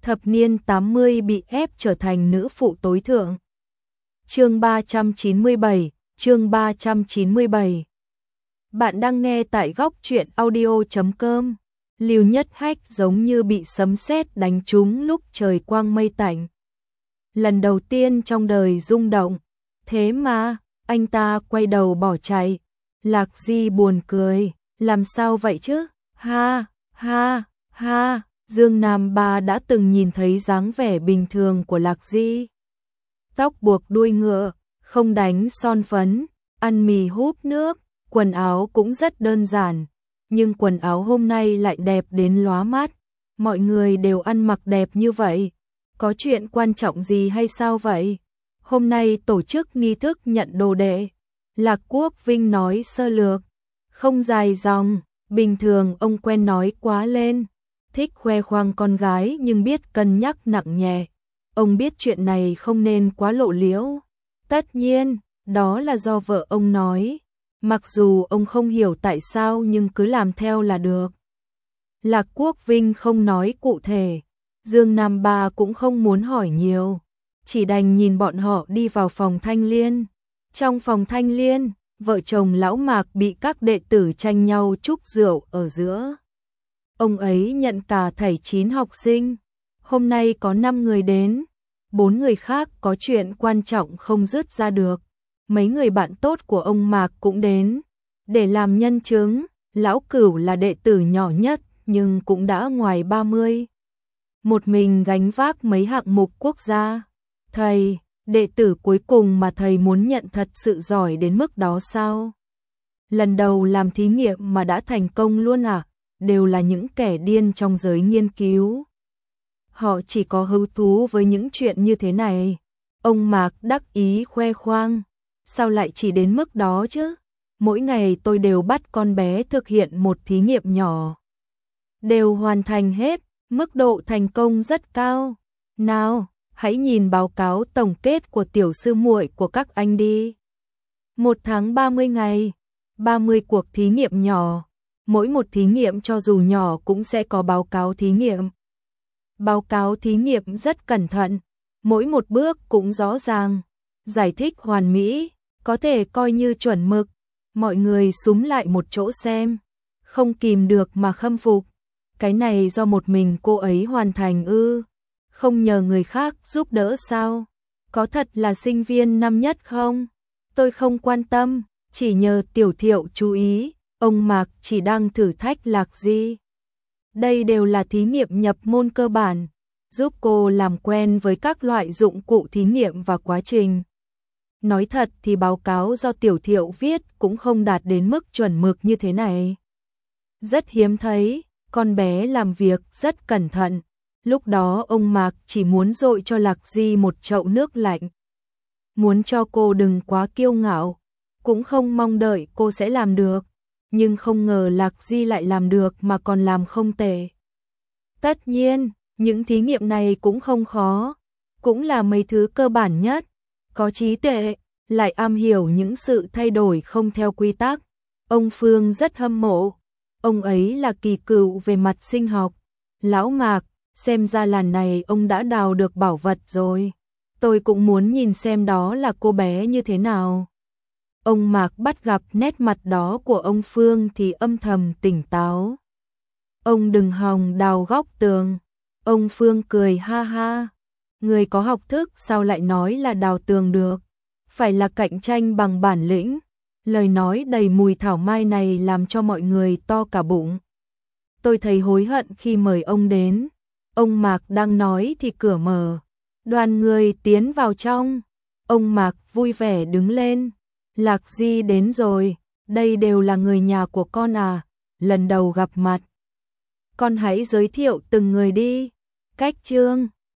thập niên 80 bị ép trở thành nữ phụ tối thượng. Chương 397, chương 397. Bạn đang nghe tại góc truyện audio.com. Lưu Nhất Hách giống như bị sấm sét đánh trúng lúc trời quang mây tạnh. Lần đầu tiên trong đời rung động, thế mà, anh ta quay đầu bỏ chạy. Lạc Di buồn cười, làm sao vậy chứ? Ha, ha, ha, Dương Nam Ba đã từng nhìn thấy dáng vẻ bình thường của Lạc Di. Tóc buộc đuôi ngựa, không đánh son phấn, ăn mì húp nước, quần áo cũng rất đơn giản, nhưng quần áo hôm nay lại đẹp đến lóa mắt. Mọi người đều ăn mặc đẹp như vậy, có chuyện quan trọng gì hay sao vậy? Hôm nay tổ chức nghi thức nhận đồ đệ. Lạc Quốc Vinh nói sơ lược, không dài dòng, bình thường ông quen nói quá lên, thích khoe khoang con gái nhưng biết cân nhắc nặng nhẹ. Ông biết chuyện này không nên quá lộ liễu. Tất nhiên, đó là do vợ ông nói, mặc dù ông không hiểu tại sao nhưng cứ làm theo là được. Lạc Quốc Vinh không nói cụ thể, Dương Nam Ba cũng không muốn hỏi nhiều, chỉ đành nhìn bọn họ đi vào phòng Thanh Liên. Trong phòng Thanh Liên, vợ chồng lão Mạc bị các đệ tử tranh nhau chúc rượu ở giữa. Ông ấy nhận cả thảy 9 học sinh, hôm nay có 5 người đến, 4 người khác có chuyện quan trọng không dứt ra được. Mấy người bạn tốt của ông Mạc cũng đến, để làm nhân chứng. Lão Cửu là đệ tử nhỏ nhất nhưng cũng đã ngoài 30. Một mình gánh vác mấy hạng mục quốc gia. Thầy, đệ tử cuối cùng mà thầy muốn nhận thật sự giỏi đến mức đó sao? Lần đầu làm thí nghiệm mà đã thành công luôn à? Đều là những kẻ điên trong giới nghiên cứu. Họ chỉ có hứng thú với những chuyện như thế này. Ông Mạc đắc ý khoe khoang. Sao lại chỉ đến mức đó chứ? Mỗi ngày tôi đều bắt con bé thực hiện một thí nghiệm nhỏ. Đều hoàn thành hết, mức độ thành công rất cao. Nào, hãy nhìn báo cáo tổng kết của tiểu sư muội của các anh đi. 1 tháng 30 ngày, 30 cuộc thí nghiệm nhỏ. Mỗi một thí nghiệm cho dù nhỏ cũng sẽ có báo cáo thí nghiệm. Báo cáo thí nghiệm rất cẩn thận, mỗi một bước cũng rõ ràng, giải thích hoàn mỹ, có thể coi như chuẩn mực. Mọi người súm lại một chỗ xem, không kìm được mà khâm phục. Cái này do một mình cô ấy hoàn thành ư? Không nhờ người khác giúp đỡ sao? Có thật là sinh viên năm nhất không? Tôi không quan tâm, chỉ nhờ Tiểu Thiệu chú ý, ông Mạc chỉ đang thử thách Lạc Di. Đây đều là thí nghiệm nhập môn cơ bản, giúp cô làm quen với các loại dụng cụ thí nghiệm và quá trình. Nói thật thì báo cáo do Tiểu Thiệu viết cũng không đạt đến mức chuẩn mực như thế này. Rất hiếm thấy, con bé làm việc rất cẩn thận. Lúc đó ông Mạc chỉ muốn dội cho Lạc Di một chậu nước lạnh. Muốn cho cô đừng quá kiêu ngạo, cũng không mong đợi cô sẽ làm được. Nhưng không ngờ Lạc Di lại làm được mà còn làm không tệ. Tất nhiên, những thí nghiệm này cũng không khó, cũng là mấy thứ cơ bản nhất. Có trí tuệ, lại am hiểu những sự thay đổi không theo quy tắc. Ông Phương rất hâm mộ. Ông ấy là kỳ cựu về mặt sinh học. Lão Mạc, xem ra lần này ông đã đào được bảo vật rồi. Tôi cũng muốn nhìn xem đó là cô bé như thế nào. Ông Mạc bắt gặp nét mặt đó của ông Phương thì âm thầm tỉnh táo. Ông đừng hòng đào góc tường. Ông Phương cười ha ha. Người có học thức sao lại nói là đào tường được? Phải là cạnh tranh bằng bản lĩnh. Lời nói đầy mùi thảo mai này làm cho mọi người to cả bụng. Tôi thấy hối hận khi mời ông đến. Ông Mạc đang nói thì cửa mở. Đoàn người tiến vào trong. Ông Mạc vui vẻ đứng lên. Lạc Di đến rồi, đây đều là người nhà của con à, lần đầu gặp mặt. Con hãy giới thiệu từng người đi. Cách Trương,